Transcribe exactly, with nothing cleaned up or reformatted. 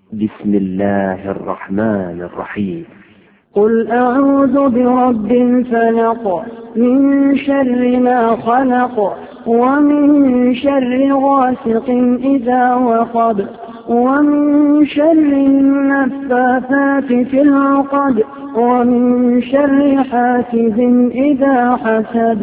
بسم الله الرحمن الرحيم. قل أعوذ برب الفلق من شر ما خلق ومن شر غاسق إذا وقب ومن شر النفاثات في العقد ومن شر حاسد إذا حسد.